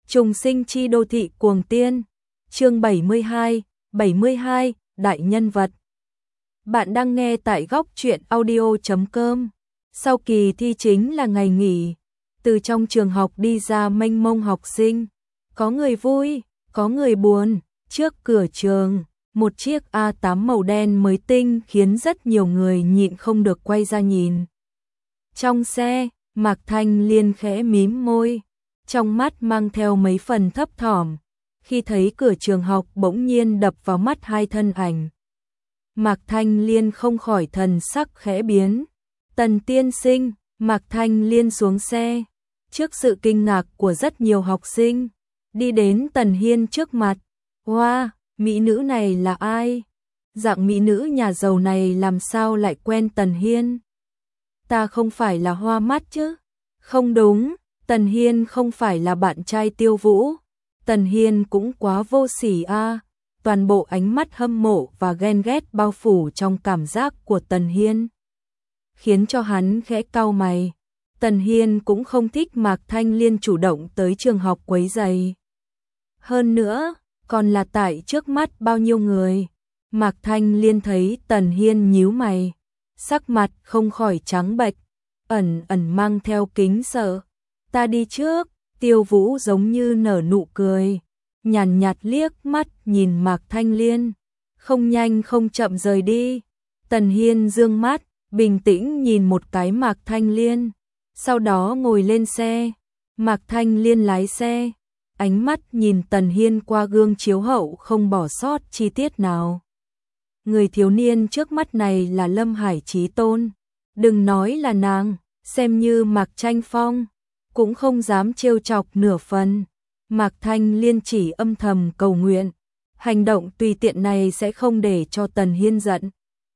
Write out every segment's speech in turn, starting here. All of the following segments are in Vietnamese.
Trùng sinh chi đô thị cuồng tiên. Chương 72, đại nhân vật. Bạn đang nghe tại góc truyện audio.com. Sau kỳ thi chính là ngày nghỉ, từ trong trường học đi ra mênh mông học sinh, có người vui, có người buồn. Trước cửa trường, một chiếc A8 màu đen mới tinh khiến rất nhiều người nhịn không được quay ra nhìn. Trong xe, Mạc Thanh Liên khẽ mím môi, trong mắt mang theo mấy phần thấp thỏm, khi thấy cửa trường học bỗng nhiên đập vào mắt hai thân ảnh. Mạc Thanh Liên không khỏi thần sắc khẽ biến. Tần tiên sinh. Mạc Thanh Liên xuống xe, trước sự kinh ngạc của rất nhiều học sinh, đi đến Tần Hiên trước mặt. Wow, mỹ nữ này là ai? Dạng mỹ nữ nhà giàu này làm sao lại quen Tần Hiên? Ta không phải là hoa mắt chứ? Không đúng, Tần Hiên không phải là bạn trai Tiêu Vũ. Tần Hiên cũng quá vô sỉ a. Toàn bộ ánh mắt hâm mộ và ghen ghét bao phủ trong cảm giác của Tần Hiên, khiến cho hắn khẽ cau mày. Tần Hiên cũng không thích Mạc Thanh Liên chủ động tới trường học quấy rầy. Hơn nữa, còn là tại trước mắt bao nhiêu người. Mạc Thanh Liên thấy Tần Hiên nhíu mày, sắc mặt không khỏi trắng bệch, ẩn ẩn mang theo kính sợ. Ta đi trước. Tiêu Vũ giống như nở nụ cười, nhàn nhạt liếc mắt nhìn Mạc Thanh Liên, không nhanh không chậm rời đi. Tần Hiên dương mắt, bình tĩnh nhìn một cái Mạc Thanh Liên, sau đó ngồi lên xe. Mạc Thanh Liên lái xe, ánh mắt nhìn Tần Hiên qua gương chiếu hậu không bỏ sót chi tiết nào. Người thiếu niên trước mắt này là Lâm Hải Chí Tôn, đừng nói là nàng, xem như Mạc Tranh Phong cũng không dám trêu chọc nửa phần. Mạc Thanh Liên chỉ âm thầm cầu nguyện, hành động tùy tiện này sẽ không để cho Tần Hiên giận.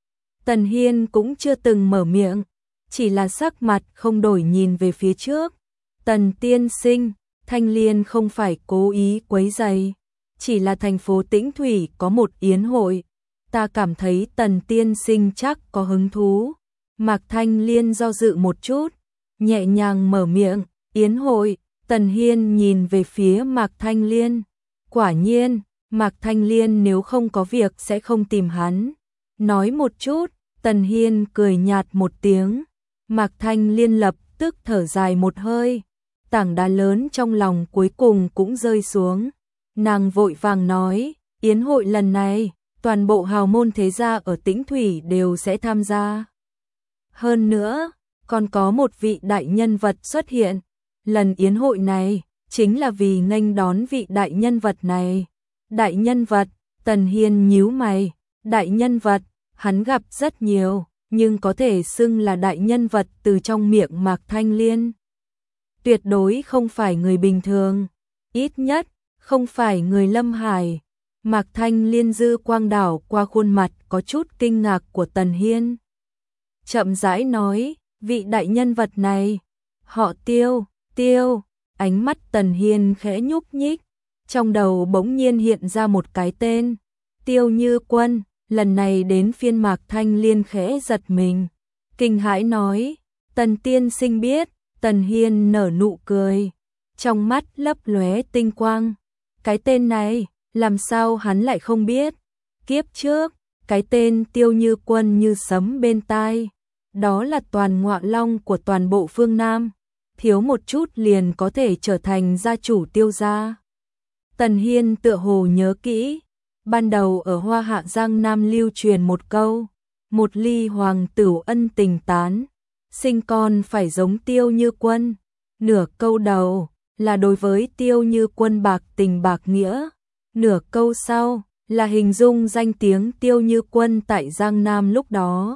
Tần Hiên cũng chưa từng mở miệng, chỉ là sắc mặt không đổi nhìn về phía trước. Tần tiên sinh, Thanh Liên không phải cố ý quấy rầy, chỉ là thành phố Tĩnh Thủy có một yến hội, ta cảm thấy Tần tiên sinh chắc có hứng thú. Mạc Thanh Liên do dự một chút, nhẹ nhàng mở miệng. Yến hội. Tần Hiên nhìn về phía Mạc Thanh Liên. Quả nhiên, Mạc Thanh Liên nếu không có việc sẽ không tìm hắn. Nói một chút. Tần Hiên cười nhạt một tiếng. Mạc Thanh Liên lập tức thở dài một hơi, tảng đá lớn trong lòng cuối cùng cũng rơi xuống. Nàng vội vàng nói, yến hội lần này, toàn bộ hào môn thế gia ở Tĩnh Thủy đều sẽ tham gia. Hơn nữa, còn có một vị đại nhân vật xuất hiện. Lần yến hội này, chính là vì nghênh đón vị đại nhân vật này. Đại nhân vật. Tần Hiên nhíu mày. Đại nhân vật, hắn gặp rất nhiều, nhưng có thể xưng là đại nhân vật từ trong miệng Mạc Thanh Liên. Tuyệt đối không phải người bình thường, ít nhất, không phải người Lâm Hải. Mạc Thanh Liên dư quang đảo qua khuôn mặt có chút kinh ngạc của Tần Hiên. Chậm rãi nói, vị đại nhân vật này, họ Tiêu. Tiêu. Ánh mắt Tần Hiên khẽ nhúc nhích, trong đầu bỗng nhiên hiện ra một cái tên. Tiêu Như Quân. Lần này đến phiên Mạc Thanh Liên khẽ giật mình, kinh hãi nói, Tần tiên sinh biết. Tần Hiên nở nụ cười, trong mắt lấp lóe tinh quang. Cái tên này, làm sao hắn lại không biết? Kiếp trước, cái tên Tiêu Như Quân như sấm bên tai. Đó là toàn ngọa long của toàn bộ phương Nam, thiếu một chút liền có thể trở thành gia chủ Tiêu gia. Tần Hiên tựa hồ nhớ kỹ, ban đầu ở Hoa Hạ Giang Nam lưu truyền một câu, một ly hoàng tửu ân tình tán, sinh con phải giống Tiêu Như Quân. Nửa câu đầu là đối với Tiêu Như Quân bạc tình bạc nghĩa, nửa câu sau là hình dung danh tiếng Tiêu Như Quân tại Giang Nam lúc đó.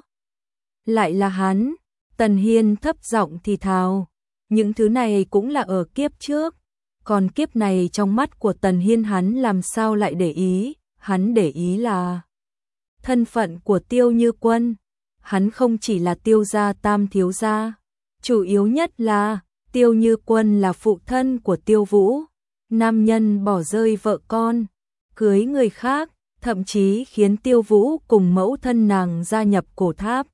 Lại là hắn. Tần Hiên thấp giọng thì thào, những thứ này cũng là ở kiếp trước, còn kiếp này trong mắt của Tần Hiên hắn làm sao lại để ý. Hắn để ý là thân phận của Tiêu Như Quân. Hắn không chỉ là Tiêu gia tam thiếu gia, chủ yếu nhất là Tiêu Như Quân là phụ thân của Tiêu Vũ. Nam nhân bỏ rơi vợ con, cưới người khác, thậm chí khiến Tiêu Vũ cùng mẫu thân nàng gia nhập cổ tháp.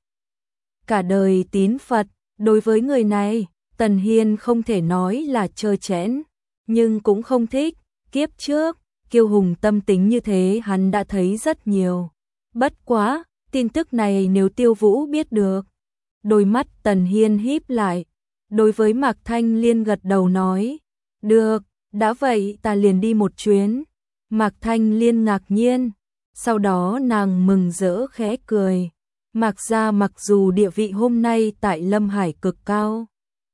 Cả đời tín Phật, đối với người này, Tần Hiên không thể nói là trơ trẽn, nhưng cũng không thích. Kiếp trước, kiêu hùng tâm tính như thế hắn đã thấy rất nhiều. Bất quá, tin tức này nếu Tiêu Vũ biết được. Đôi mắt Tần Hiên híp lại, đối với Mạc Thanh Liên gật đầu nói, được, đã vậy ta liền đi một chuyến. Mạc Thanh Liên ngạc nhiên, sau đó nàng mừng rỡ khẽ cười. Mạc gia mặc dù địa vị hôm nay tại Lâm Hải cực cao,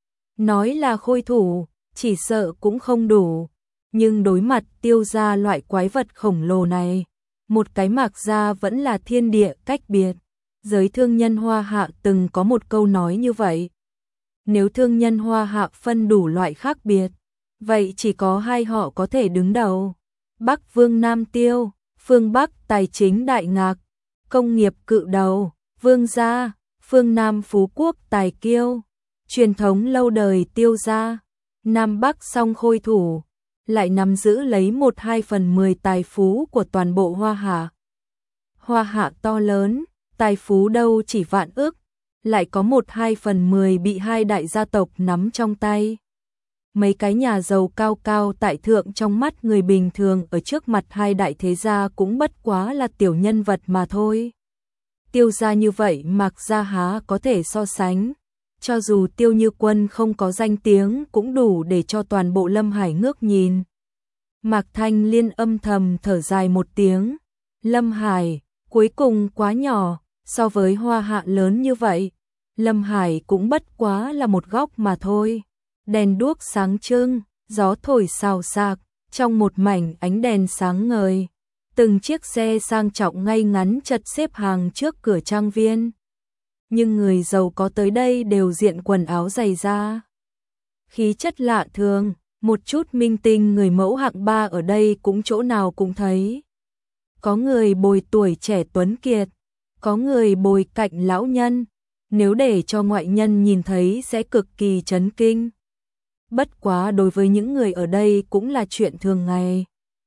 nói là khôi thủ, chỉ sợ cũng không đủ, nhưng đối mặt Tiêu gia loại quái vật khổng lồ này, một cái Mạc gia vẫn là thiên địa cách biệt. Giới thương nhân Hoa Hạ từng có một câu nói như vậy. Nếu thương nhân Hoa Hạ phân đủ loại khác biệt, vậy chỉ có hai họ có thể đứng đầu. Bắc Vương Nam Tiêu, phương Bắc tài chính Đại Ngạc, công nghiệp cự đầu, Vương gia, phương Nam Phú Quốc tài kiêu, truyền thống lâu đời Tiêu gia, Nam Bắc song khôi thủ, lại nắm giữ lấy 1/2/10 tài phú của toàn bộ Hoa Hạ. Hoa Hạ to lớn, tài phú đâu chỉ vạn ức, lại có 1/2/10 bị hai đại gia tộc nắm trong tay. Mấy cái nhà giàu cao cao tại thượng trong mắt người bình thường ở trước mặt hai đại thế gia cũng bất quá là tiểu nhân vật mà thôi. Tiêu gia như vậy Mạc gia há có thể so sánh. Cho dù Tiêu Như Quân không có danh tiếng cũng đủ để cho toàn bộ Lâm Hải ngước nhìn. Mạc Thanh Liên âm thầm thở dài một tiếng. Lâm Hải, cuối cùng quá nhỏ, so với Hoa Hạ lớn như vậy. Lâm Hải cũng bất quá là một góc mà thôi. Đèn đuốc sáng trưng, gió thổi xào xạc, trong một mảnh ánh đèn sáng ngời. Từng chiếc xe sang trọng ngay ngắn chật xếp hàng trước cửa trang viên. Nhưng người giàu có tới đây đều diện quần áo dày da. Khí chất lạ thường, một chút minh tinh người mẫu hạng ba ở đây cũng chỗ nào cũng thấy. Có người bồi tuổi trẻ tuấn kiệt, có người bồi cạnh lão nhân. Nếu để cho ngoại nhân nhìn thấy sẽ cực kỳ chấn kinh. Bất quá đối với những người ở đây cũng là chuyện thường ngày.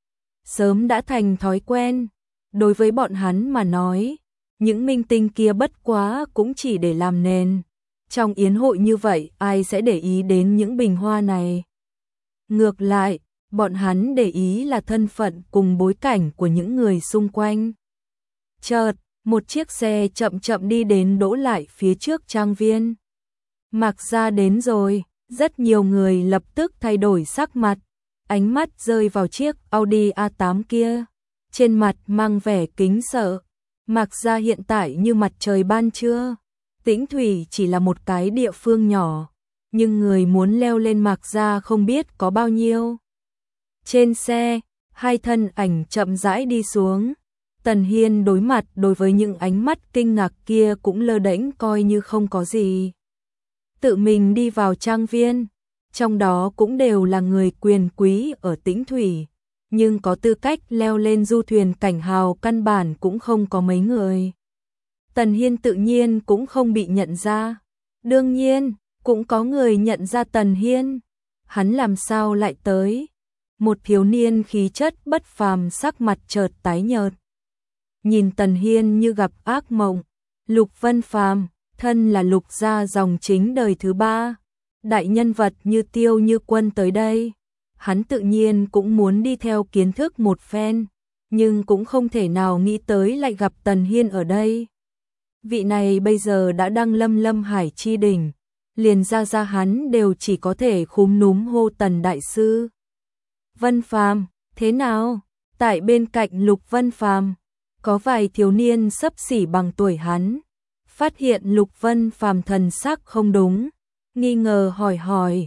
Sớm đã thành thói quen, đối với bọn hắn mà nói, những minh tinh kia bất quá cũng chỉ để làm nền. Trong yến hội như vậy ai sẽ để ý đến những bình hoa này. Ngược lại, bọn hắn để ý là thân phận cùng bối cảnh của những người xung quanh. Chợt, một chiếc xe chậm chậm đi đến đỗ lại phía trước trang viên. Mạc gia đến rồi, rất nhiều người lập tức thay đổi sắc mặt, ánh mắt rơi vào chiếc Audi A8 kia, trên mặt mang vẻ kính sợ. Mạc gia hiện tại như mặt trời ban trưa, Tĩnh Thủy chỉ là một cái địa phương nhỏ, nhưng người muốn leo lên Mạc gia không biết có bao nhiêu. Trên xe, hai thân ảnh chậm rãi đi xuống. Tần Hiên đối mặt đối với những ánh mắt kinh ngạc kia cũng lơ đễnh coi như không có gì. Tự mình đi vào trang viên, trong đó cũng đều là người quyền quý ở Tĩnh Thủy, nhưng có tư cách leo lên du thuyền cảnh hào căn bản cũng không có mấy người. Tần Hiên tự nhiên cũng không bị nhận ra. Đương nhiên, cũng có người nhận ra Tần Hiên. Hắn làm sao lại tới? Một thiếu niên khí chất bất phàm sắc mặt chợt tái nhợt. Nhìn Tần Hiên như gặp ác mộng. Lục Vân Phàm, thân là Lục gia dòng chính đời thứ ba. Đại nhân vật như Tiêu Như Quân tới đây. Hắn tự nhiên cũng muốn đi theo kiến thức một phen, nhưng cũng không thể nào nghĩ tới lại gặp Tần Hiên ở đây. Vị này bây giờ đã đăng lâm Lâm Hải chi đỉnh, liền ra hắn đều chỉ có thể khúm núm hô Tần đại sư. Vân Phàm, thế nào? Tại bên cạnh Lục Vân Phàm, có vài thiếu niên xấp xỉ bằng tuổi hắn. Phát hiện Lục Vân Phàm thần sắc không đúng, nghi ngờ hỏi,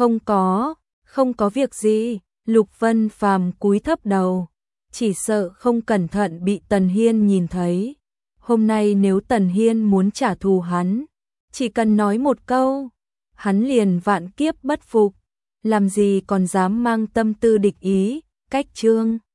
không có việc gì. Lục Vân Phàm cúi thấp đầu, chỉ sợ không cẩn thận bị Tần Hiên nhìn thấy. Hôm nay nếu Tần Hiên muốn trả thù hắn, chỉ cần nói một câu, hắn liền vạn kiếp bất phục, làm gì còn dám mang tâm tư địch ý. Cách chương